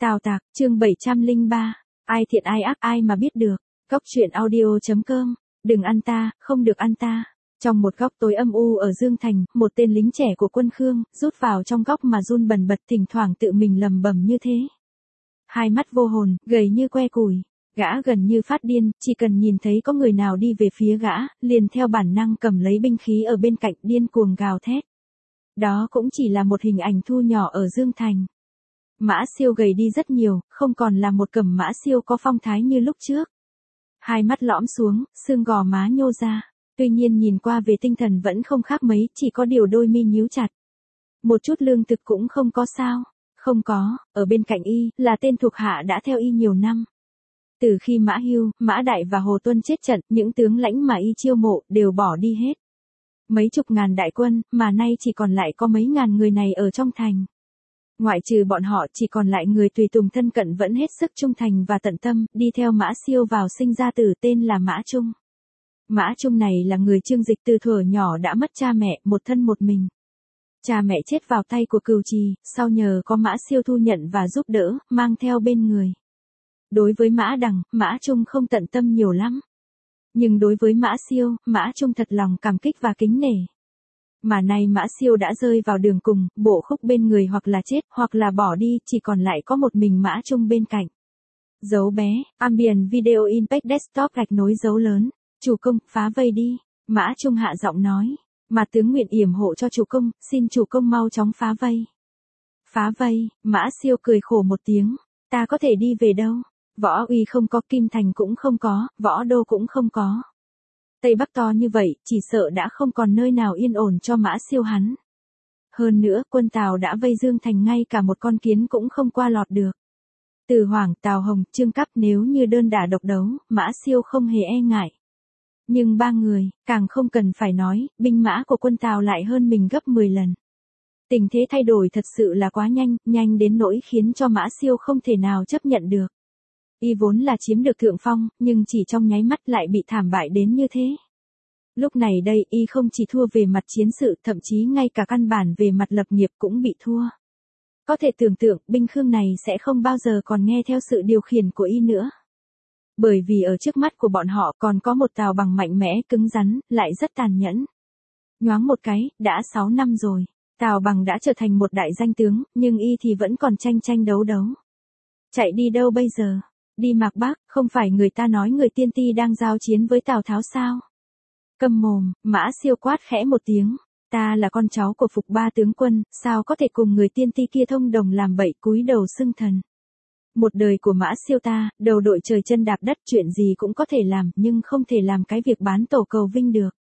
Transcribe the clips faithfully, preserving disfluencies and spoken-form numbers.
Tào Tạc, chương bảy trăm lẻ ba, ai thiện ai ác ai mà biết được. Góc truyện audio.com, đừng ăn ta, không được ăn ta. Trong một góc tối âm u ở Dương Thành, một tên lính trẻ của quân Khương, rút vào trong góc mà run bần bật, thỉnh thoảng tự mình lầm bầm như thế. Hai mắt vô hồn, gầy như que củi. Gã gần như phát điên, chỉ cần nhìn thấy có người nào đi về phía gã, liền theo bản năng cầm lấy binh khí ở bên cạnh, điên cuồng gào thét. Đó cũng chỉ là một hình ảnh thu nhỏ ở Dương Thành. Mã Siêu gầy đi rất nhiều, không còn là một cẩm Mã Siêu có phong thái như lúc trước. Hai mắt lõm xuống, xương gò má nhô ra. Tuy nhiên nhìn qua về tinh thần vẫn không khác mấy, chỉ có điều đôi mi nhíu chặt. Một chút lương thực cũng không có sao. Không có, ở bên cạnh y, là tên thuộc hạ đã theo y nhiều năm. Từ khi Mã Hưu, Mã Đại và Hồ Tuân chết trận, những tướng lãnh mà y chiêu mộ, đều bỏ đi hết. Mấy chục ngàn đại quân, mà nay chỉ còn lại có mấy ngàn người này ở trong thành. Ngoại trừ bọn họ chỉ còn lại người tùy tùng thân cận vẫn hết sức trung thành và tận tâm, đi theo Mã Siêu vào sinh ra tử tên là Mã Trung. Mã Trung này là người Trương Dịch từ thuở nhỏ đã mất cha mẹ, một thân một mình. Cha mẹ chết vào tay của Cừu Trì, sau nhờ có Mã Siêu thu nhận và giúp đỡ, mang theo bên người. Đối với Mã Đằng, Mã Trung không tận tâm nhiều lắm. Nhưng đối với Mã Siêu, Mã Trung thật lòng cảm kích và kính nể. Mà nay Mã Siêu đã rơi vào đường cùng, bộ khúc bên người hoặc là chết, hoặc là bỏ đi, chỉ còn lại có một mình Mã Trung bên cạnh. Dấu bé, Ambient Video Impact Desktop gạch nối dấu lớn. Chủ công, phá vây đi. Mã Trung hạ giọng nói. Mà tướng nguyện yểm hộ cho chủ công, xin chủ công mau chóng phá vây. Phá vây, Mã Siêu cười khổ một tiếng. Ta có thể đi về đâu? Võ Uy không có, Kim Thành cũng không có, Võ Đô cũng không có. Tây Bắc to như vậy, chỉ sợ đã không còn nơi nào yên ổn cho Mã Siêu hắn. Hơn nữa, quân Tào đã vây Dương Thành, ngay cả một con kiến cũng không qua lọt được. Từ Hoàng, Tào Hồng, Trương Cáp nếu như đơn đả độc đấu, Mã Siêu không hề e ngại. Nhưng ba người, càng không cần phải nói, binh mã của quân Tào lại hơn mình gấp mười lần. Tình thế thay đổi thật sự là quá nhanh, nhanh đến nỗi khiến cho Mã Siêu không thể nào chấp nhận được. Y vốn là chiếm được thượng phong, nhưng chỉ trong nháy mắt lại bị thảm bại đến như thế. Lúc này đây, Y không chỉ thua về mặt chiến sự, thậm chí ngay cả căn bản về mặt lập nghiệp cũng bị thua. Có thể tưởng tượng, binh Khương này sẽ không bao giờ còn nghe theo sự điều khiển của Y nữa. Bởi vì ở trước mắt của bọn họ còn có một Tào Bằng mạnh mẽ, cứng rắn, lại rất tàn nhẫn. Nhoáng một cái, đã sáu năm rồi, Tào Bằng đã trở thành một đại danh tướng, nhưng Y thì vẫn còn tranh tranh đấu đấu. Chạy đi đâu bây giờ? Đi Mạc Bắc, không phải người ta nói người Tiên Ti đang giao chiến với Tào Tháo sao? Câm mồm, Mã Siêu quát khẽ một tiếng. Ta là con cháu của Phục Ba tướng quân, sao có thể cùng người Tiên Ti kia thông đồng làm bậy, cúi đầu xưng thần. Một đời của Mã Siêu ta, đầu đội trời chân đạp đất, chuyện gì cũng có thể làm, nhưng không thể làm cái việc bán tổ cầu vinh được.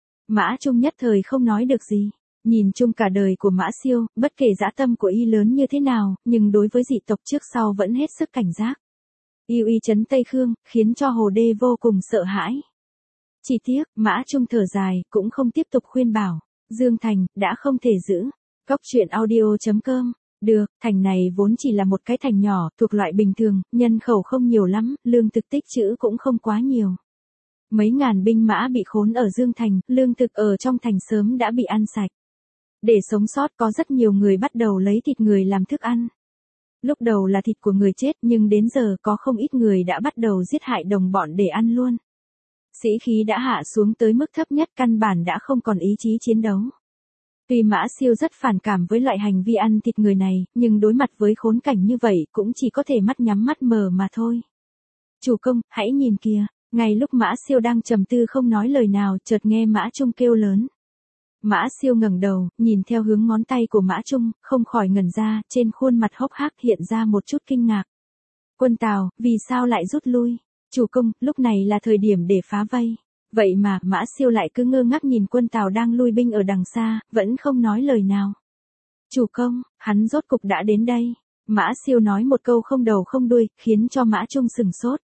Mã Trung nhất thời không nói được gì. Nhìn chung cả đời của Mã Siêu, bất kể dã tâm của y lớn như thế nào, nhưng đối với dị tộc trước sau vẫn hết sức cảnh giác. Y uy chấn Tây Khương, khiến cho Hồ Đê vô cùng sợ hãi. Chỉ tiếc, Mã Trung thở dài, cũng không tiếp tục khuyên bảo. Dương Thành, đã không thể giữ. Góc truyện audio.com. Được, thành này vốn chỉ là một cái thành nhỏ, thuộc loại bình thường, nhân khẩu không nhiều lắm, lương thực tích trữ cũng không quá nhiều. Mấy ngàn binh mã bị khốn ở Dương Thành, lương thực ở trong thành sớm đã bị ăn sạch. Để sống sót có rất nhiều người bắt đầu lấy thịt người làm thức ăn. Lúc đầu là thịt của người chết, nhưng đến giờ có không ít người đã bắt đầu giết hại đồng bọn để ăn luôn. Sĩ khí đã hạ xuống tới mức thấp nhất, căn bản đã không còn ý chí chiến đấu. Tuy Mã Siêu rất phản cảm với loại hành vi ăn thịt người này, nhưng đối mặt với khốn cảnh như vậy cũng chỉ có thể mắt nhắm mắt mờ mà thôi. Chủ công, hãy nhìn kìa. Ngay lúc Mã Siêu đang trầm tư không nói lời nào, chợt nghe Mã Trung kêu lớn. Mã Siêu ngẩng đầu, nhìn theo hướng ngón tay của Mã Trung, không khỏi ngẩn ra, trên khuôn mặt hốc hác hiện ra một chút kinh ngạc. Quân Tào, vì sao lại rút lui? Chủ công, lúc này là thời điểm để phá vây. Vậy mà, Mã Siêu lại cứ ngơ ngác nhìn quân Tào đang lui binh ở đằng xa, vẫn không nói lời nào. Chủ công, hắn rốt cục đã đến đây. Mã Siêu nói một câu không đầu không đuôi, khiến cho Mã Trung sửng sốt.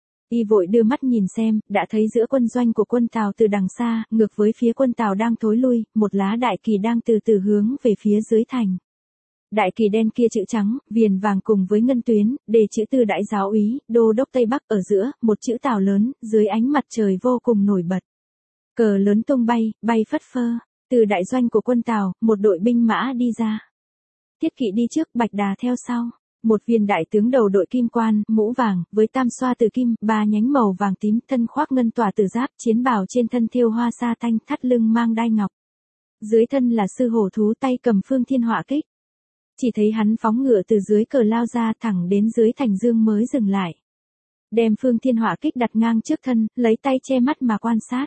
Y vội đưa mắt nhìn xem, đã thấy giữa quân doanh của quân Tào từ đằng xa, ngược với phía quân Tào đang thối lui, một lá đại kỳ đang từ từ hướng về phía dưới thành. Đại kỳ đen kia chữ trắng, viền vàng cùng với ngân tuyến, đề chữ Từ Đại Giáo úy, Đô đốc Tây Bắc ở giữa, một chữ Tào lớn, dưới ánh mặt trời vô cùng nổi bật. Cờ lớn tung bay, bay phất phơ. Từ đại doanh của quân Tào, một đội binh mã đi ra. Tiết Kỵ đi trước, Bạch Đà theo sau. Một viên đại tướng đầu đội kim quan, mũ vàng, với tam xoa từ kim, ba nhánh màu vàng tím, thân khoác ngân tỏa từ giáp, chiến bào trên thân thêu hoa sa thanh, thắt lưng mang đai ngọc. Dưới thân là sư hổ thú tay cầm phương thiên họa kích. Chỉ thấy hắn phóng ngựa từ dưới cờ lao ra thẳng đến dưới thành dương mới dừng lại. Đem phương thiên họa kích đặt ngang trước thân, lấy tay che mắt mà quan sát.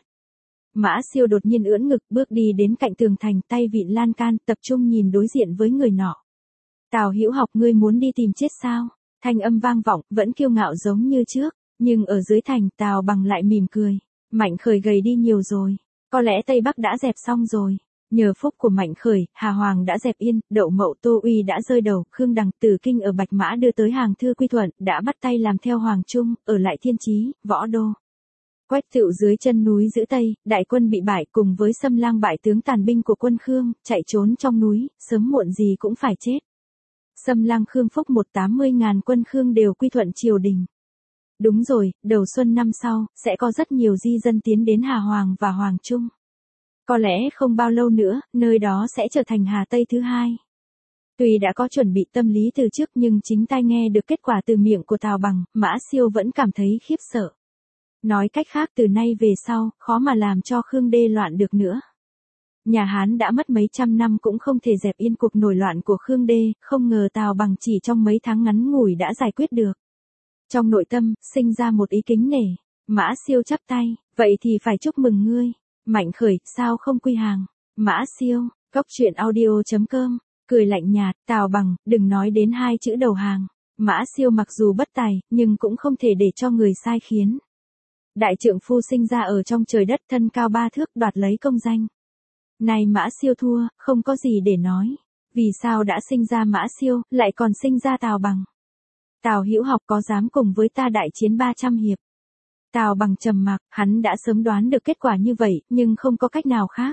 Mã Siêu đột nhiên ưỡn ngực bước đi đến cạnh tường thành, tay vịn lan can, tập trung nhìn đối diện với người nọ. Tào Hữu Học, ngươi muốn đi tìm chết sao? Thanh âm vang vọng, vẫn kiêu ngạo giống như trước, nhưng ở dưới thành, Tào Bằng lại mỉm cười. Mạnh Khởi gầy đi nhiều rồi, có lẽ Tây Bắc đã dẹp xong rồi. Nhờ phúc của Mạnh Khởi, Hà Hoàng đã dẹp yên, Đậu Mậu Tô Uy đã rơi đầu, Khương Đằng từ kinh ở Bạch Mã đưa tới hàng thư quy thuận, đã bắt tay làm theo Hoàng Trung, ở lại Thiên Chí, Võ Đô. Quách Tựu dưới chân núi giữ Tây, đại quân bị bại cùng với xâm lang bại tướng tàn binh của quân Khương, chạy trốn trong núi, sớm muộn gì cũng phải chết. Xâm lang Khương Phúc một tám mươi ngàn quân Khương đều quy thuận triều đình. Đúng rồi, đầu xuân năm sau, sẽ có rất nhiều di dân tiến đến Hà Hoàng và Hoàng Trung. Có lẽ không bao lâu nữa, nơi đó sẽ trở thành Hà Tây thứ hai. Tuy đã có chuẩn bị tâm lý từ trước nhưng chính tai nghe được kết quả từ miệng của Tào Bằng, Mã Siêu vẫn cảm thấy khiếp sợ. Nói cách khác từ nay về sau, khó mà làm cho Khương Đê loạn được nữa. Nhà Hán đã mất mấy trăm năm cũng không thể dẹp yên cuộc nổi loạn của Khương Đê, không ngờ Tào Bằng chỉ trong mấy tháng ngắn ngủi đã giải quyết được. Trong nội tâm, sinh ra một ý kính nể. Mã Siêu chắp tay, vậy thì phải chúc mừng ngươi. Mạnh Khởi, sao không quy hàng? Mã Siêu, cốc truyện audio chấm com, cười lạnh nhạt, Tào Bằng, đừng nói đến hai chữ đầu hàng. Mã Siêu mặc dù bất tài, nhưng cũng không thể để cho người sai khiến. Đại trượng phu sinh ra ở trong trời đất, thân cao ba thước, đoạt lấy công danh. Này Mã Siêu thua, không có gì để nói. Vì sao đã sinh ra Mã Siêu, lại còn sinh ra Tào Bằng? Tào Hữu Học có dám cùng với ta đại chiến ba trăm hiệp? Tào Bằng trầm mặc, hắn đã sớm đoán được kết quả như vậy, nhưng không có cách nào khác.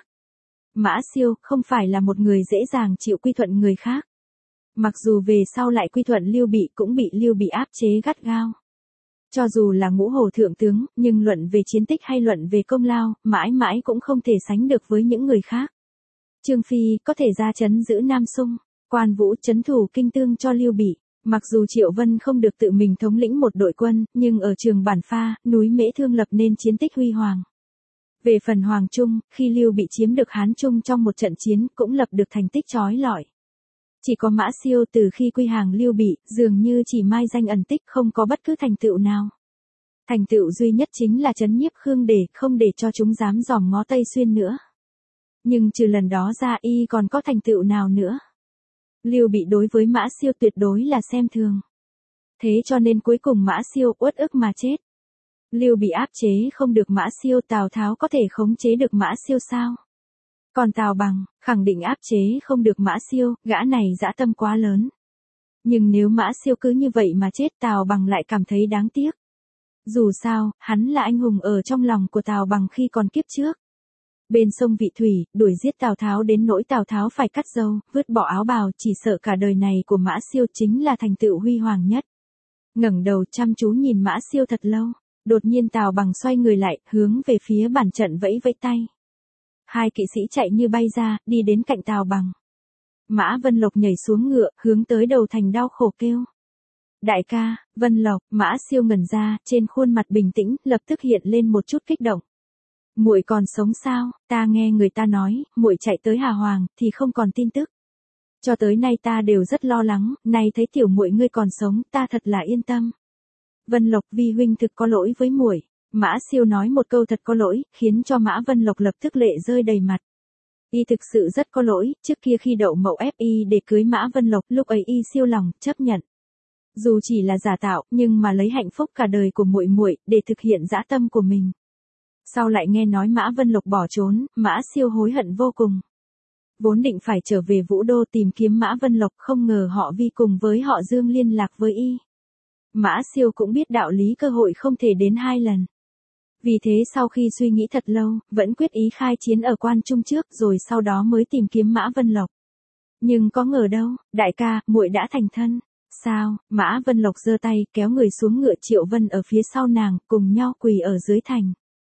Mã Siêu không phải là một người dễ dàng chịu quy thuận người khác. Mặc dù về sau lại quy thuận Lưu Bị cũng bị Lưu Bị áp chế gắt gao. Cho dù là ngũ hổ thượng tướng, nhưng luận về chiến tích hay luận về công lao, mãi mãi cũng không thể sánh được với những người khác. Trương Phi có thể ra trấn giữ Nam Sung, Quan Vũ trấn thủ Kinh Tương cho Lưu Bị. Mặc dù Triệu Vân không được tự mình thống lĩnh một đội quân, nhưng ở trường Bản Pha, núi Mễ Thương lập nên chiến tích huy hoàng. Về phần Hoàng Trung, khi Lưu Bị chiếm được Hán Trung trong một trận chiến, cũng lập được thành tích chói lọi. Chỉ có Mã Siêu từ khi quy hàng Lưu Bị, dường như chỉ mai danh ẩn tích, không có bất cứ thành tựu nào. Thành tựu duy nhất chính là trấn nhiếp Khương để không để cho chúng dám dòm ngó Tây Xuyên nữa. Nhưng trừ lần đó ra y còn có thành tựu nào nữa? Lưu Bị đối với Mã Siêu tuyệt đối là xem thường. Thế cho nên cuối cùng Mã Siêu uất ức mà chết. Lưu Bị áp chế không được Mã Siêu, Tào Tháo có thể khống chế được Mã Siêu sao? Còn Tào Bằng, khẳng định áp chế không được Mã Siêu, gã này dã tâm quá lớn. Nhưng nếu Mã Siêu cứ như vậy mà chết, Tào Bằng lại cảm thấy đáng tiếc. Dù sao, hắn là anh hùng ở trong lòng của Tào Bằng khi còn kiếp trước. Bên sông Vị Thủy, đuổi giết Tào Tháo đến nỗi Tào Tháo phải cắt râu, vứt bỏ áo bào, chỉ sợ cả đời này của Mã Siêu chính là thành tựu huy hoàng nhất. Ngẩng đầu chăm chú nhìn Mã Siêu thật lâu, đột nhiên Tào Bằng xoay người lại, hướng về phía bản trận vẫy vẫy tay. Hai kỵ sĩ chạy như bay ra, đi đến cạnh Tào Bằng. Mã Vân Lộc nhảy xuống ngựa, hướng tới đầu thành đau khổ kêu. Đại ca, Vân Lộc, Mã Siêu ngẩn ra, trên khuôn mặt bình tĩnh, lập tức hiện lên một chút kích động. Muội còn sống sao? Ta nghe người ta nói, muội chạy tới Hà Hoàng thì không còn tin tức. Cho tới nay ta đều rất lo lắng, nay thấy tiểu muội ngươi còn sống, ta thật là yên tâm. Vân Lộc, vi huynh thực có lỗi với muội. Mã Siêu nói một câu thật có lỗi, khiến cho Mã Vân Lộc lập tức lệ rơi đầy mặt. Y thực sự rất có lỗi, trước kia khi Đậu Mậu ép y để cưới Mã Vân Lộc, lúc ấy y siêu lòng, chấp nhận. Dù chỉ là giả tạo, nhưng mà lấy hạnh phúc cả đời của muội muội để thực hiện dã tâm của mình. Sau lại nghe nói Mã Vân Lộc bỏ trốn, Mã Siêu hối hận vô cùng. Vốn định phải trở về Vũ Đô tìm kiếm Mã Vân Lộc, không ngờ họ Vi cùng với họ Dương liên lạc với y. Mã Siêu cũng biết đạo lý cơ hội không thể đến hai lần. Vì thế sau khi suy nghĩ thật lâu, vẫn quyết ý khai chiến ở Quan Trung trước rồi sau đó mới tìm kiếm Mã Vân Lộc. Nhưng có ngờ đâu, đại ca, muội đã thành thân. Sao? Mã Vân Lộc giơ tay, kéo người xuống ngựa, Triệu Vân ở phía sau nàng, cùng nhau quỳ ở dưới thành.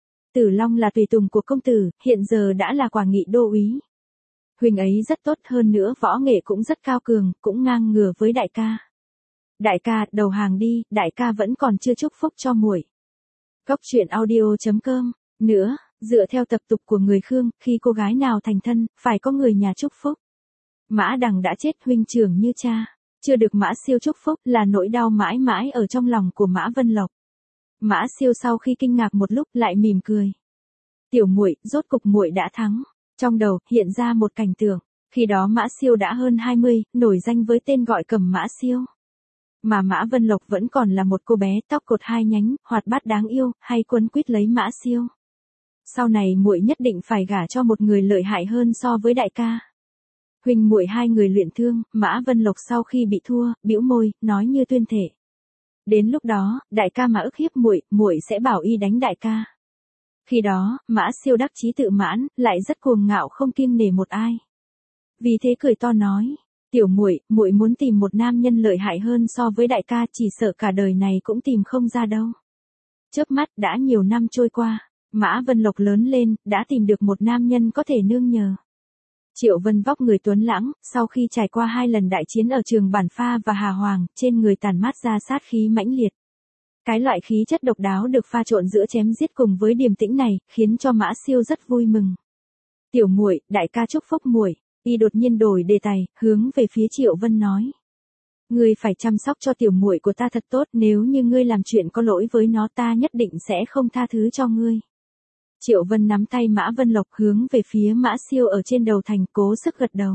Tử Long là tùy tùng của công tử, hiện giờ đã là Quảng Nghị đô úy. Huynh ấy rất tốt, hơn nữa võ nghệ cũng rất cao cường, cũng ngang ngửa với đại ca. Đại ca, đầu hàng đi, đại ca vẫn còn chưa chúc phúc cho muội. Cốc truyện audio chấm com. Nữa, dựa theo tập tục của người Khương, khi cô gái nào thành thân, phải có người nhà chúc phúc. Mã Đằng đã chết huynh trưởng như cha, chưa được Mã Siêu chúc phúc là nỗi đau mãi mãi ở trong lòng của Mã Vân Lộc. Mã Siêu sau khi kinh ngạc một lúc lại mỉm cười. Tiểu muội, rốt cục muội đã thắng. Trong đầu hiện ra một cảnh tượng, khi đó Mã Siêu đã hơn hai mươi, nổi danh với tên gọi Cầm Mã Siêu. Mà Mã Vân Lộc vẫn còn là một cô bé tóc cột hai nhánh, hoạt bát đáng yêu, hay quấn quýt lấy Mã Siêu. Sau này muội nhất định phải gả cho một người lợi hại hơn so với đại ca. Huynh muội hai người luyện thương, Mã Vân Lộc sau khi bị thua, bĩu môi, nói như tuyên thệ. Đến lúc đó, đại ca mà ức hiếp muội, muội sẽ bảo y đánh đại ca. Khi đó, Mã Siêu đắc chí tự mãn, lại rất cuồng ngạo không kiêng nể một ai. Vì thế cười to nói, tiểu muội, muội muốn tìm một nam nhân lợi hại hơn so với đại ca, chỉ sợ cả đời này cũng tìm không ra đâu. Chớp mắt đã nhiều năm trôi qua, Mã Vân Lộc lớn lên, đã tìm được một nam nhân có thể nương nhờ. Triệu Vân vóc người tuấn lãng, sau khi trải qua hai lần đại chiến ở trường Bản Pha và Hà Hoàng, trên người tản mát ra sát khí mãnh liệt. Cái loại khí chất độc đáo được pha trộn giữa chém giết cùng với điềm tĩnh này, khiến cho Mã Siêu rất vui mừng. Tiểu muội, đại ca chúc phúc muội. Y đột nhiên đổi đề tài, hướng về phía Triệu Vân nói. Ngươi phải chăm sóc cho tiểu muội của ta thật tốt, nếu như ngươi làm chuyện có lỗi với nó ta nhất định sẽ không tha thứ cho ngươi. Triệu Vân nắm tay Mã Vân Lộc hướng về phía Mã Siêu ở trên đầu thành, cố sức gật đầu.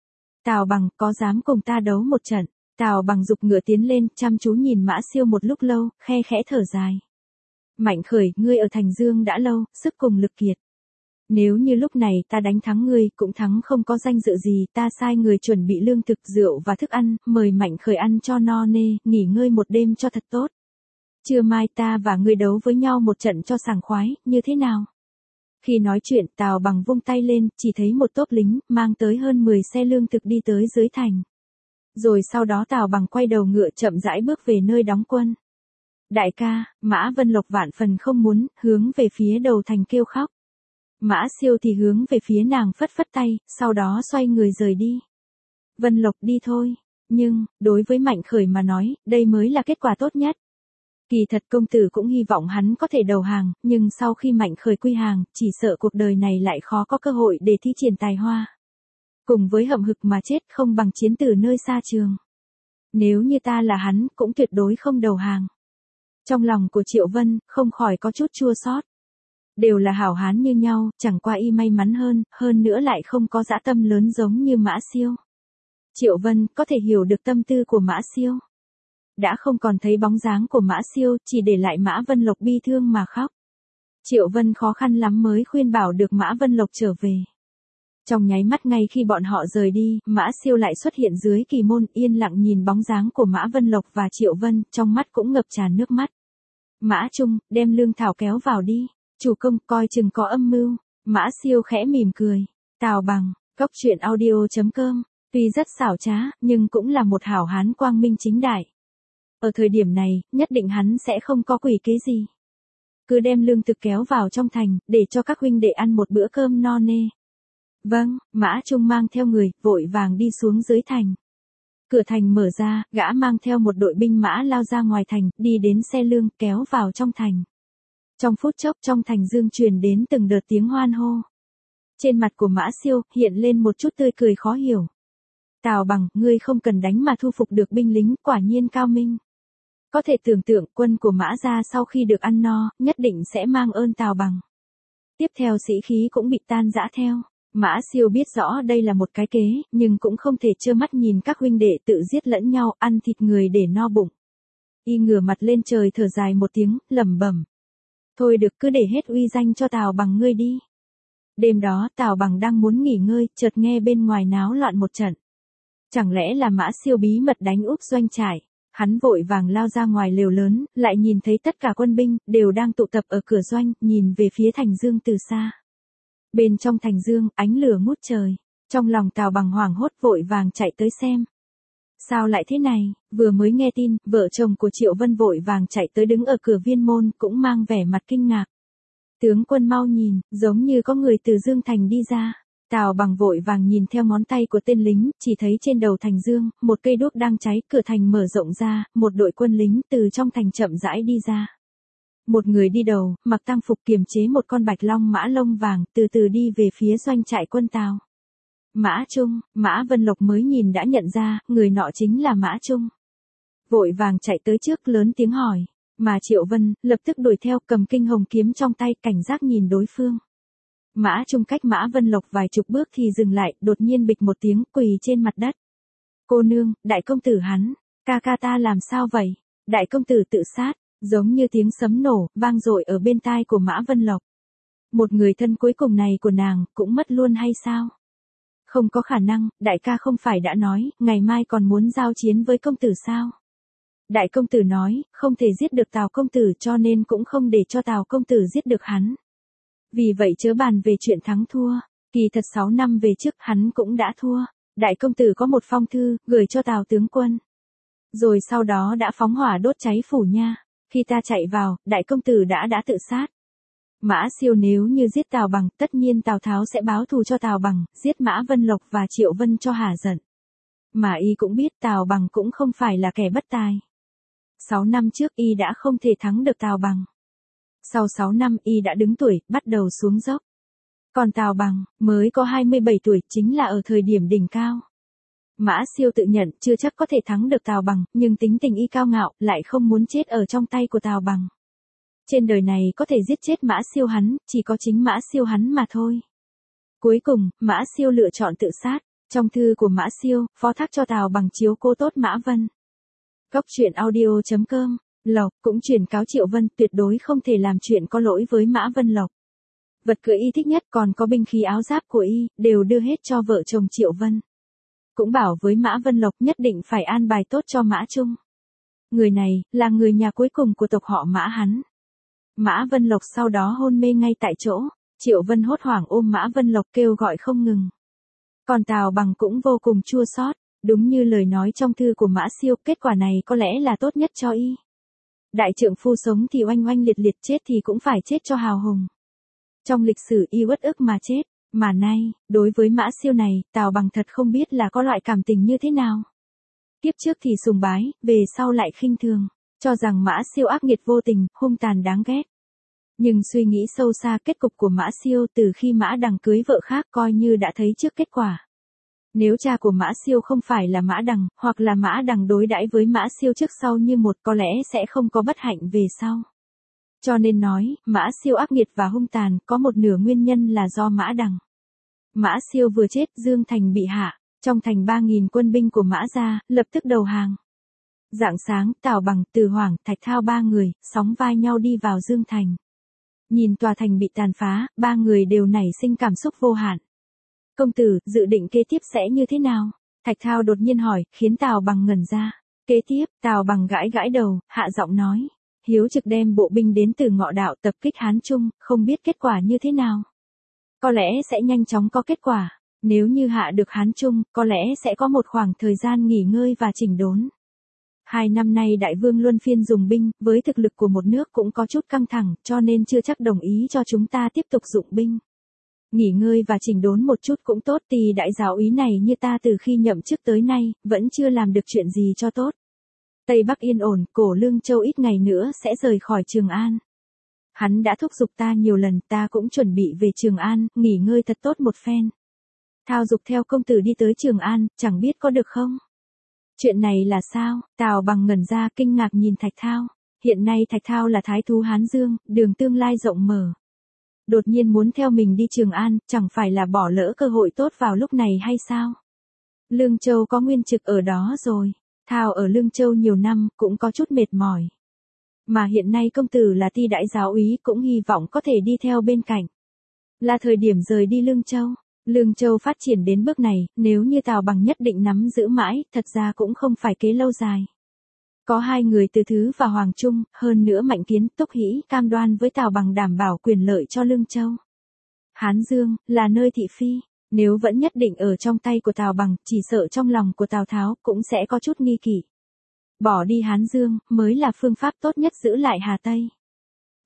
Tào Bằng, có dám cùng ta đấu một trận? Tào Bằng giục ngựa tiến lên, chăm chú nhìn Mã Siêu một lúc lâu, khe khẽ thở dài. Mạnh Khởi, ngươi ở Thành Dương đã lâu, sức cùng lực kiệt. Nếu như lúc này ta đánh thắng ngươi, cũng thắng không có danh dự gì, ta sai người chuẩn bị lương thực, rượu và thức ăn, mời Mạnh Khởi ăn cho no nê, nghỉ ngơi một đêm cho thật tốt. Trưa mai ta và ngươi đấu với nhau một trận cho sảng khoái, như thế nào? Khi nói chuyện, Tào Bằng vung tay lên, chỉ thấy một tốp lính, mang tới hơn mười xe lương thực đi tới dưới thành. Rồi sau đó Tào Bằng quay đầu ngựa chậm rãi bước về nơi đóng quân. Đại ca, Mã Vân Lộc vạn phần không muốn, hướng về phía đầu thành kêu khóc. Mã Siêu thì hướng về phía nàng phất phất tay, sau đó xoay người rời đi. Vân Lộc đi thôi, nhưng, đối với Mạnh Khởi mà nói, đây mới là kết quả tốt nhất. Kỳ thật công tử cũng hy vọng hắn có thể đầu hàng, nhưng sau khi Mạnh Khởi quy hàng, chỉ sợ cuộc đời này lại khó có cơ hội để thi triển tài hoa. Cùng với hậm hực mà chết không bằng chiến từ nơi xa trường. Nếu như ta là hắn, cũng tuyệt đối không đầu hàng. Trong lòng của Triệu Vân, không khỏi có chút chua xót. Đều là hảo hán như nhau, chẳng qua y may mắn hơn, hơn nữa lại không có dã tâm lớn giống như Mã Siêu. Triệu Vân có thể hiểu được tâm tư của Mã Siêu. Đã không còn thấy bóng dáng của Mã Siêu, chỉ để lại Mã Vân Lộc bi thương mà khóc. Triệu Vân khó khăn lắm mới khuyên bảo được Mã Vân Lộc trở về. Trong nháy mắt ngay khi bọn họ rời đi, Mã Siêu lại xuất hiện dưới kỳ môn, yên lặng nhìn bóng dáng của Mã Vân Lộc và Triệu Vân, trong mắt cũng ngập tràn nước mắt. Mã Trung, đem lương thảo kéo vào đi. Chủ công, coi chừng có âm mưu. Mã Siêu khẽ mỉm cười. Tào Bằng, cốc truyện audio chấm com. Tuy rất xảo trá, nhưng cũng là một hảo hán quang minh chính đại. Ở thời điểm này, nhất định hắn sẽ không có quỷ kế gì. Cứ đem lương thực kéo vào trong thành, để cho các huynh đệ ăn một bữa cơm no nê. Vâng, Mã Trung mang theo người, vội vàng đi xuống dưới thành. Cửa thành mở ra, gã mang theo một đội binh mã lao ra ngoài thành, đi đến xe lương, kéo vào trong thành. Trong phút chốc trong thành dương truyền đến từng đợt tiếng hoan hô. Trên mặt của Mã Siêu, hiện lên một chút tươi cười khó hiểu. Tào Bằng, ngươi không cần đánh mà thu phục được binh lính, quả nhiên cao minh. Có thể tưởng tượng quân của Mã gia sau khi được ăn no, nhất định sẽ mang ơn Tào Bằng. Tiếp theo sĩ khí cũng bị tan rã theo. Mã Siêu biết rõ đây là một cái kế, nhưng cũng không thể trơ mắt nhìn các huynh đệ tự giết lẫn nhau, ăn thịt người để no bụng. Y ngửa mặt lên trời thở dài một tiếng, lẩm bẩm. Thôi được, cứ để hết uy danh cho Tào Bằng ngươi đi. Đêm đó Tào Bằng đang muốn nghỉ ngơi, chợt nghe bên ngoài náo loạn một trận. Chẳng lẽ là Mã Siêu bí mật đánh úp doanh trại? Hắn vội vàng lao ra ngoài lều lớn, lại nhìn thấy tất cả quân binh, đều đang tụ tập ở cửa doanh, nhìn về phía thành dương từ xa. Bên trong thành dương, ánh lửa ngút trời. Trong lòng Tào Bằng hoảng hốt vội vàng chạy tới xem. Sao lại thế này? Vừa mới nghe tin, vợ chồng của Triệu Vân vội vàng chạy tới đứng ở cửa viên môn, cũng mang vẻ mặt kinh ngạc. Tướng quân mau nhìn, giống như có người từ Dương Thành đi ra. Tào Bằng vội vàng nhìn theo ngón tay của tên lính, chỉ thấy trên đầu thành dương, một cây đuốc đang cháy, cửa thành mở rộng ra, một đội quân lính từ trong thành chậm rãi đi ra. Một người đi đầu, mặc tang phục kiềm chế một con bạch long mã lông vàng, từ từ đi về phía doanh trại quân Tào. Mã Trung, Mã Vân Lộc mới nhìn đã nhận ra, người nọ chính là Mã Trung. Vội vàng chạy tới trước lớn tiếng hỏi, mà Triệu Vân, lập tức đuổi theo cầm kinh hồng kiếm trong tay cảnh giác nhìn đối phương. Mã Trung cách Mã Vân Lộc vài chục bước thì dừng lại, đột nhiên bịch một tiếng quỳ trên mặt đất. Cô nương, đại công tử hắn, ca ca ta làm sao vậy? Đại công tử tự sát, giống như tiếng sấm nổ, vang dội ở bên tai của Mã Vân Lộc. Một người thân cuối cùng này của nàng, cũng mất luôn hay sao? Không có khả năng, đại ca không phải đã nói, ngày mai còn muốn giao chiến với công tử sao? Đại công tử nói, không thể giết được Tào công tử cho nên cũng không để cho Tào công tử giết được hắn. Vì vậy chớ bàn về chuyện thắng thua, kỳ thật sáu năm về trước hắn cũng đã thua. Đại công tử có một phong thư, gửi cho Tào tướng quân. Rồi sau đó đã phóng hỏa đốt cháy phủ nha. Khi ta chạy vào, đại công tử đã đã tự sát. Mã Siêu nếu như giết Tào Bằng, tất nhiên Tào Tháo sẽ báo thù cho Tào Bằng, giết Mã Vân Lộc và Triệu Vân cho hả giận. Mà y cũng biết Tào Bằng cũng không phải là kẻ bất tài. Sáu năm trước y đã không thể thắng được Tào Bằng. Sau sáu năm y đã đứng tuổi, bắt đầu xuống dốc. Còn Tào Bằng, mới có hai mươi bảy tuổi, chính là ở thời điểm đỉnh cao. Mã Siêu tự nhận chưa chắc có thể thắng được Tào Bằng, nhưng tính tình y cao ngạo, lại không muốn chết ở trong tay của Tào Bằng. Trên đời này có thể giết chết Mã Siêu hắn, chỉ có chính Mã Siêu hắn mà thôi. Cuối cùng, Mã Siêu lựa chọn tự sát. Trong thư của Mã Siêu, phó thác cho Tào Bằng chiếu cố tốt Mã Vân. Cốc truyện audio chấm com, Lộc cũng truyền cáo Triệu Vân tuyệt đối không thể làm chuyện có lỗi với Mã Vân Lộc. Vật cưỡi y thích nhất còn có binh khí áo giáp của y, đều đưa hết cho vợ chồng Triệu Vân. Cũng bảo với Mã Vân Lộc nhất định phải an bài tốt cho Mã Trung. Người này, là người nhà cuối cùng của tộc họ Mã hắn. Mã Vân Lộc sau đó hôn mê ngay tại chỗ, Triệu Vân hốt hoảng ôm Mã Vân Lộc kêu gọi không ngừng. Còn Tào Bằng cũng vô cùng chua xót, đúng như lời nói trong thư của Mã Siêu, kết quả này có lẽ là tốt nhất cho y. Đại trượng phu sống thì oanh oanh liệt liệt, chết thì cũng phải chết cho hào hùng. Trong lịch sử y uất ức mà chết, mà nay, đối với Mã Siêu này, Tào Bằng thật không biết là có loại cảm tình như thế nào. Tiếp trước thì sùng bái, về sau lại khinh thường, cho rằng Mã Siêu ác nghiệt vô tình, hung tàn đáng ghét. Nhưng suy nghĩ sâu xa kết cục của Mã Siêu từ khi Mã Đằng cưới vợ khác coi như đã thấy trước kết quả. Nếu cha của Mã Siêu không phải là Mã Đằng, hoặc là Mã Đằng đối đãi với Mã Siêu trước sau như một, có lẽ sẽ không có bất hạnh về sau. Cho nên nói, Mã Siêu ác nghiệt và hung tàn, có một nửa nguyên nhân là do Mã Đằng. Mã Siêu vừa chết, Dương Thành bị hạ, trong thành ba nghìn quân binh của Mã gia, lập tức đầu hàng. Rạng sáng, Tào Bằng, Từ Hoảng, Thạch Thao ba người, sóng vai nhau đi vào Dương Thành. Nhìn tòa thành bị tàn phá, ba người đều nảy sinh cảm xúc vô hạn. Công tử, dự định kế tiếp sẽ như thế nào? Thạch Thao đột nhiên hỏi, khiến Tào Bằng ngẩn ra. Kế tiếp, Tào Bằng gãi gãi đầu, hạ giọng nói. Hiếu Trực đem bộ binh đến từ Ngọ Đạo tập kích Hán Trung, không biết kết quả như thế nào. Có lẽ sẽ nhanh chóng có kết quả. Nếu như hạ được Hán Trung, có lẽ sẽ có một khoảng thời gian nghỉ ngơi và chỉnh đốn. Hai năm nay đại vương luân phiên dùng binh, với thực lực của một nước cũng có chút căng thẳng, cho nên chưa chắc đồng ý cho chúng ta tiếp tục dụng binh. Nghỉ ngơi và chỉnh đốn một chút cũng tốt, thì đại giáo úy này như ta từ khi nhậm chức tới nay, vẫn chưa làm được chuyện gì cho tốt. Tây Bắc yên ổn, Cổ Lương Châu ít ngày nữa sẽ rời khỏi Trường An. Hắn đã thúc giục ta nhiều lần, ta cũng chuẩn bị về Trường An, nghỉ ngơi thật tốt một phen. Thao giục theo công tử đi tới Trường An, chẳng biết có được không? Chuyện này là sao? Tào Bằng ngẩn ra kinh ngạc nhìn Thạch Thao. Hiện nay Thạch Thao là thái thú Hán Dương, đường tương lai rộng mở. Đột nhiên muốn theo mình đi Trường An, chẳng phải là bỏ lỡ cơ hội tốt vào lúc này hay sao? Lương Châu có Nguyên Trực ở đó rồi. Thao ở Lương Châu nhiều năm, cũng có chút mệt mỏi. Mà hiện nay công tử là ti đại giáo úy, cũng hy vọng có thể đi theo bên cạnh. Là thời điểm rời đi Lương Châu. Lương Châu phát triển đến bước này, nếu như Tào Bằng nhất định nắm giữ mãi, thật ra cũng không phải kế lâu dài. Có hai người Từ Thứ và Hoàng Trung, hơn nữa Mạnh Kiến, Túc Hĩ, cam đoan với Tào Bằng đảm bảo quyền lợi cho Lương Châu. Hán Dương, là nơi thị phi, nếu vẫn nhất định ở trong tay của Tào Bằng, chỉ sợ trong lòng của Tào Tháo cũng sẽ có chút nghi kỵ. Bỏ đi Hán Dương, mới là phương pháp tốt nhất giữ lại Hà Tây.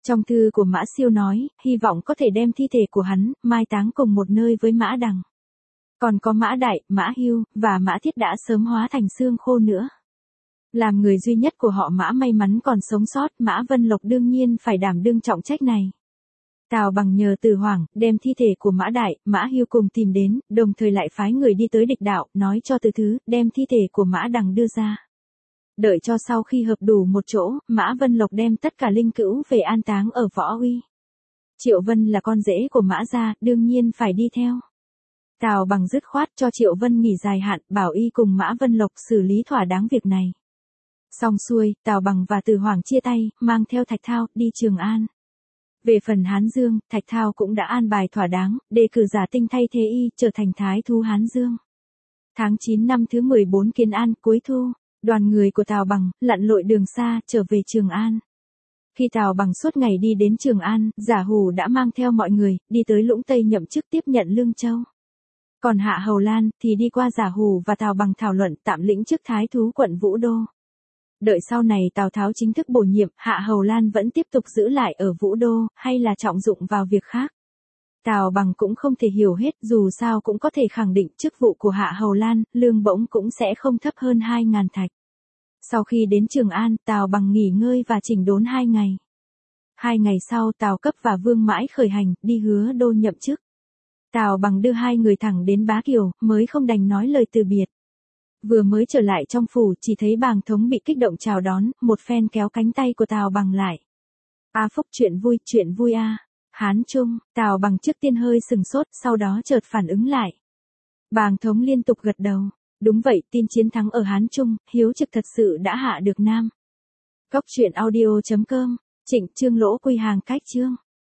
Trong thư của Mã Siêu nói, hy vọng có thể đem thi thể của hắn, mai táng cùng một nơi với Mã Đằng. Còn có Mã Đại, Mã Hưu, và Mã Thiết đã sớm hóa thành xương khô nữa. Làm người duy nhất của họ Mã may mắn còn sống sót, Mã Vân Lộc đương nhiên phải đảm đương trọng trách này. Tào Bằng nhờ Từ Hoảng, đem thi thể của Mã Đại, Mã Hưu cùng tìm đến, đồng thời lại phái người đi tới địch đạo, nói cho Từ Thứ, đem thi thể của Mã Đằng đưa ra. Đợi cho sau khi hợp đủ một chỗ, Mã Vân Lộc đem tất cả linh cữu về an táng ở Võ Uy. Triệu Vân là con rể của Mã gia, đương nhiên phải đi theo. Tào Bằng dứt khoát cho Triệu Vân nghỉ dài hạn, bảo y cùng Mã Vân Lộc xử lý thỏa đáng việc này. Xong xuôi, Tào Bằng và Từ Hoảng chia tay, mang theo Thạch Thao, đi Trường An. Về phần Hán Dương, Thạch Thao cũng đã an bài thỏa đáng, đề cử Giả Tinh thay thế y, trở thành thái thú Hán Dương. Tháng chín năm thứ mười bốn Kiến An, cuối thu, đoàn người của Tào Bằng, lặn lội đường xa, trở về Trường An. Khi Tào Bằng suốt ngày đi đến Trường An, Giả Hủ đã mang theo mọi người, đi tới Lũng Tây nhậm chức tiếp nhận Lương Châu. Còn Hạ Hầu Lan, thì đi qua Giả Hủ và Tào Bằng thảo luận tạm lĩnh chức thái thú quận Vũ Đô. Đợi sau này Tào Tháo chính thức bổ nhiệm, Hạ Hầu Lan vẫn tiếp tục giữ lại ở Vũ Đô, hay là trọng dụng vào việc khác. Tào Bằng cũng không thể hiểu hết, dù sao cũng có thể khẳng định chức vụ của Hạ Hầu Lan, lương bổng cũng sẽ không thấp hơn hai ngàn thạch. Sau khi đến Trường An, Tào Bằng nghỉ ngơi và chỉnh đốn hai ngày. Hai ngày sau Tào Cấp và Vương Mãi khởi hành, đi Hứa Đô nhậm chức. Tào Bằng đưa hai người thẳng đến Bá Kiều, mới không đành nói lời từ biệt. Vừa mới trở lại trong phủ, chỉ thấy Bàng Thống bị kích động chào đón, một phen kéo cánh tay của Tào Bằng lại. A Phúc, chuyện vui, chuyện vui a. À. Hán Trung, Tào Bằng trước tiên hơi sừng sốt, sau đó chợt phản ứng lại. Bàng Thống liên tục gật đầu. Đúng vậy, tin chiến thắng ở Hán Trung, Hiếu Trực thật sự đã hạ được Nam. Góc truyện audio chấm com, Trịnh Chương Lỗ Quy Hàng cách chương.